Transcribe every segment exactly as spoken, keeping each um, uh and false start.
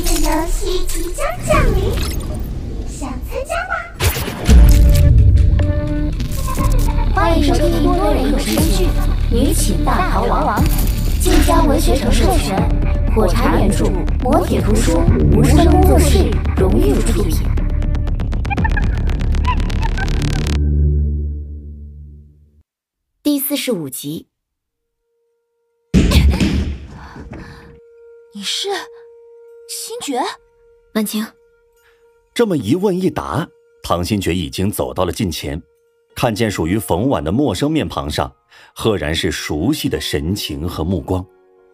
的游戏即将降临，想参加吗？ 欢迎收听多人有声剧《女寝大逃亡》，晋江文学城授权，火柴原著，磨铁图书，无声工作室荣誉出品。第四十五集。 你是星爵？ 婉晴。 这么一问一答，唐新觉已经走到了近前，看见属于冯婉的陌生面庞上，赫然是熟悉的神情和目光。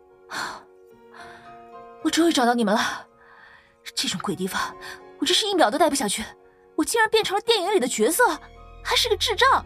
我终于找到你们了！这种鬼地方，我真是一秒都待不下去。我竟然变成了电影里的角色，还是个智障。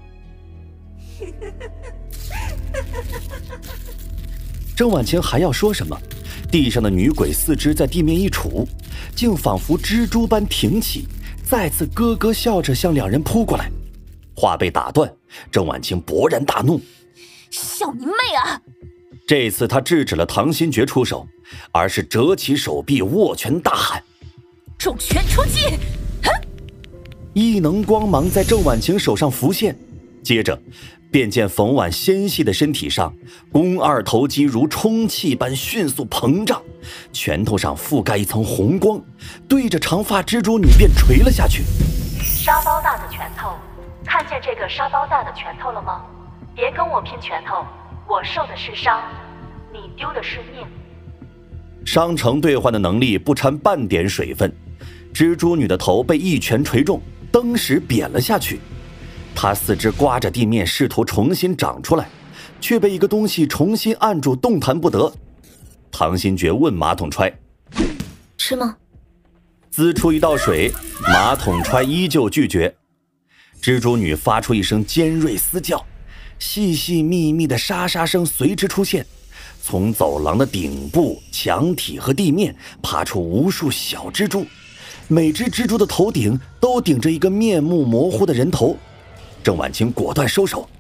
郑婉晴还要说什么，地上的女鬼四肢在地面一杵，竟仿佛蜘蛛般挺起，再次咯咯笑着向两人扑过来。话被打断，郑婉晴勃然大怒： 笑你妹啊！ 这次他制止了唐新觉出手，而是折起手臂握拳大喊： 重拳出击！ 异能光芒在郑婉晴手上浮现，接着便见冯婉纤细的身体上，肱二头肌如充气般迅速膨胀，拳头上覆盖一层红光，对着长发蜘蛛女便捶了下去。 沙包大的拳头，看见这个沙包大的拳头了吗？别跟我拼拳头，我受的是伤，你丢的是命。 商城兑换的能力不掺半点水分，蜘蛛女的头被一拳锤中，登时扁了下去。他四肢刮着地面，试图重新长出来，却被一个东西重新按住，动弹不得。唐新觉问马桶揣： 吃吗？ 滋出一道水，马桶揣依旧拒绝。蜘蛛女发出一声尖锐嘶叫，细细密密的沙沙声随之出现，从走廊的顶部、墙体和地面爬出无数小蜘蛛，每只蜘蛛的头顶都顶着一个面目模糊的人头。郑婉晴果断收手。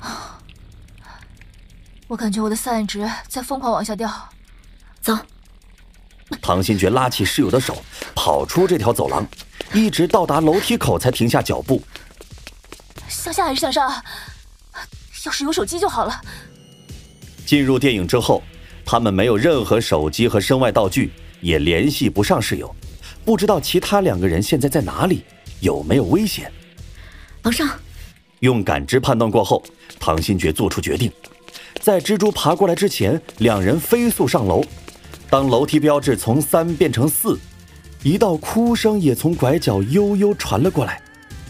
我感觉我的散暗值在疯狂往下掉。 走。 唐新觉拉起室友的手，跑出这条走廊，一直到达楼梯口才停下脚步。 向下还是向上？要是有手机就好了。 进入电影之后，他们没有任何手机和身外道具，也联系不上室友，不知道其他两个人现在在哪里，有没有危险。 往上。 用感知判断过后，唐新觉做出决定，在蜘蛛爬过来之前，两人飞速上楼。当楼梯标志从三变成四，一道哭声也从拐角悠悠传了过来。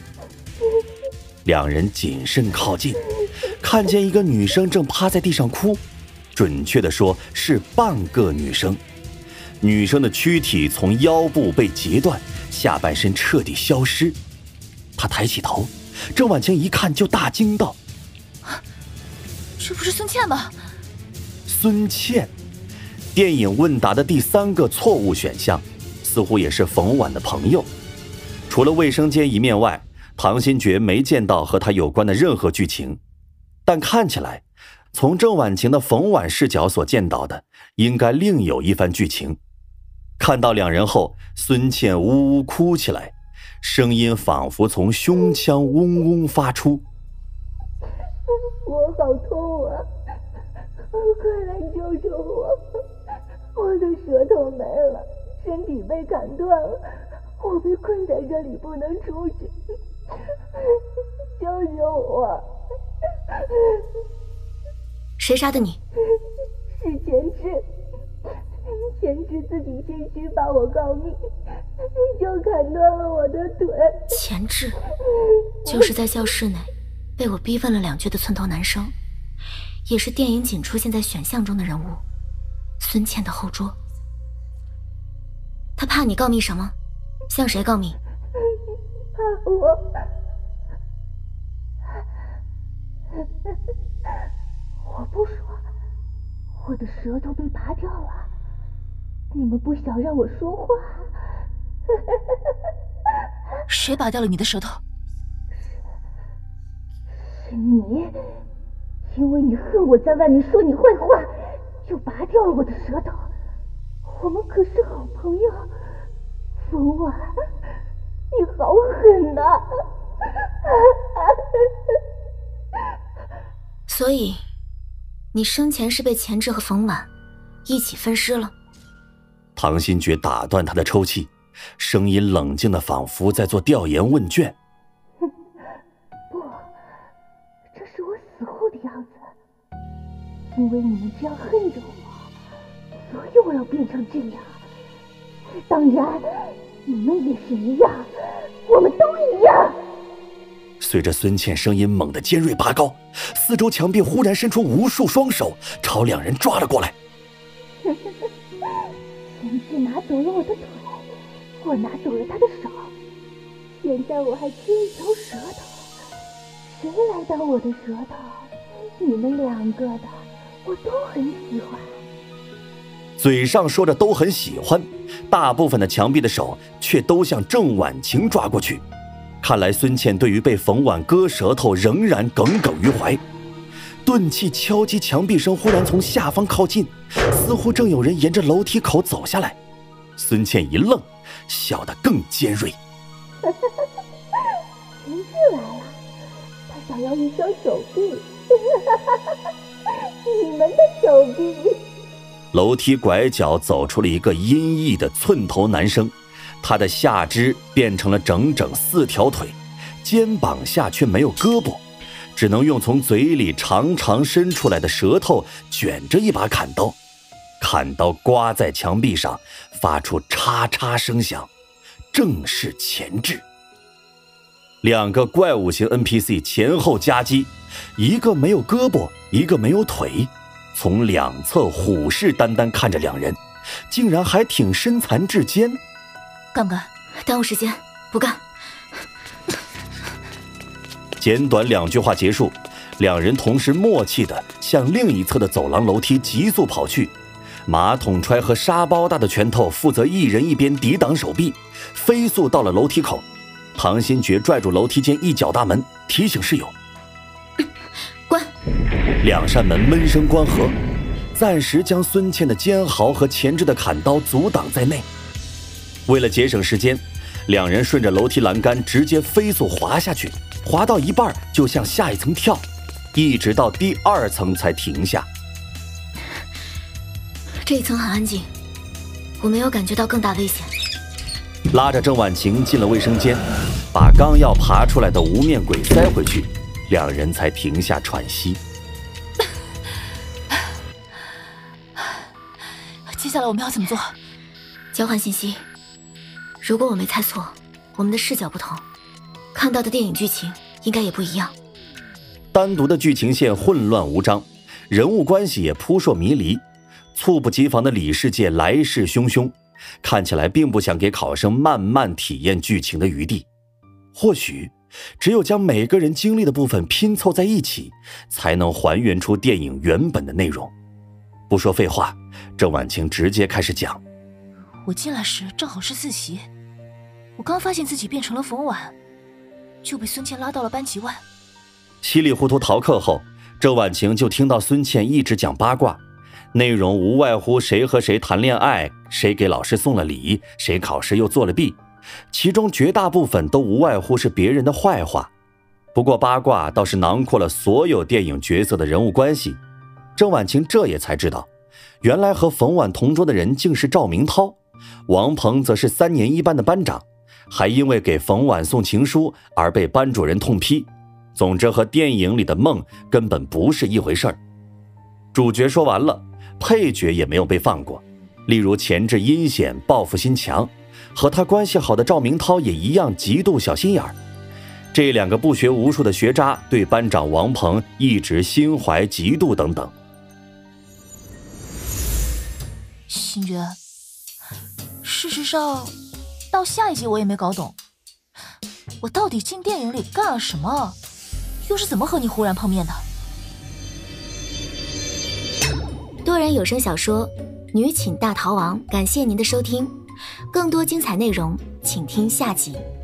两人谨慎靠近，看见一个女生正趴在地上哭，准确地说是半个女生。女生的躯体从腰部被截断，下半身彻底消失。她抬起头，郑婉晴一看就大惊道： 这不是孙茜吗？ 孙茜，电影问答的第三个错误选项，似乎也是冯婉的朋友。除了卫生间一面外，唐新觉没见到和他有关的任何剧情，但看起来从郑婉晴的冯婉视角所见到的，应该另有一番剧情。看到两人后，孙茜呜呜哭起来，声音仿佛从胸腔嗡嗡发出。 我好痛啊，快来救救我，我的舌头没了，身体被砍断了，我被困在这里不能出去，救救我。 谁杀的你？ 是前世，前世自己心虚把我告密，就砍断了我的腿。 前世就是在教室内被我逼问了两句的寸头男生，也是电影仅出现在选项中的人物，孙茜的后桌。他怕你告密什么？向谁告密？ 怕我。我不说，我的舌头被拔掉了，你们不想让我说话。 谁拔掉了你的舌头？ 是你，因为你恨我在外面说你坏话，就拔掉了我的舌头。 我们可是好朋友。冯婉，你好狠呐！ 所以，你生前是被钱志和冯婉一起分尸了？ 唐新觉打断他的抽泣，声音冷静的仿佛在做调研问卷。 不，这是我死后的样子。因为你们这样恨着我，所以我要变成这样。当然，你们也是一样，我们都一样。 随着孙茜声音猛地尖锐拔高，四周墙壁忽然伸出无数双手，朝两人抓了过来。 钱志拿走了我的腿，我拿走了他的手，现在我还缺一条舌头，谁来当我的舌头？你们两个的我都很喜欢。 嘴上说着都很喜欢，大部分的墙壁的手却都向郑婉晴抓过去。看来孙茜对于被冯婉割舌头仍然耿耿于怀。钝器敲击墙壁声忽然从下方靠近，似乎正有人沿着楼梯口走下来。孙茜一愣，笑得更尖锐。 钱志来了，他想要一双手臂，你们的手臂。 楼梯拐角走出了一个阴翳的寸头男生，他的下肢变成了整整四条腿，肩膀下却没有胳膊，只能用从嘴里长长伸出来的舌头卷着一把砍刀。砍刀刮在墙壁上，发出嚓嚓声响，正是钱志。两个怪物型 N P C 前后夹击，一个没有胳膊，一个没有腿，从两侧虎视眈眈看着两人，竟然还挺身残志坚。 干不干？ 耽误时间，不干。 简短两句话结束，两人同时默契地向另一侧的走廊楼梯急速跑去。马桶揣和沙包大的拳头负责一人一边抵挡手臂，飞速到了楼梯口。唐新觉拽住楼梯间一角大门，提醒室友关。 两扇门闷声关合，暂时将孙茜的尖嚎和钱志的砍刀阻挡在内。为了节省时间，两人顺着楼梯栏杆直接飞速滑下去，滑到一半就向下一层跳，一直到第二层才停下。 这一层很安静，我没有感觉到更大危险。 拉着郑婉晴进了卫生间，把刚要爬出来的无面鬼塞回去，两人才停下喘息。 接下来我们要怎么做？ 交换信息。如果我没猜错，我们的视角不同，看到的电影剧情应该也不一样。 单独的剧情线混乱无章，人物关系也扑朔迷离，猝不及防的里世界来势汹汹，看起来并不想给考生慢慢体验剧情的余地。或许只有将每个人经历的部分拼凑在一起，才能还原出电影原本的内容。不说废话，郑婉晴直接开始讲。 我进来时正好是自习，我刚发现自己变成了冯婉，就被孙茜拉到了班级外。 稀里糊涂逃课后，郑婉晴就听到孙茜一直讲八卦，内容无外乎谁和谁谈恋爱，谁给老师送了礼，谁考试又作了弊，其中绝大部分都无外乎是别人的坏话。不过八卦倒是囊括了所有电影角色的人物关系。郑婉晴这也才知道，原来和冯婉同桌的人竟是赵明涛，王鹏则是三年一班的班长，还因为给冯婉送情书而被班主任痛批。总之和电影里的梦根本不是一回事儿。主角说完了，配角也没有被放过，例如钱志阴险报复心强，和他关系好的赵明涛也一样极度小心眼儿。这两个不学无术的学渣对班长王鹏一直心怀嫉妒等等。 星觉，事实上到下一集我也没搞懂，我到底进电影里干了什么，又是怎么和你忽然碰面的？ 多人有声小说《女寝大逃亡》，感谢您的收听，更多精彩内容请听下集。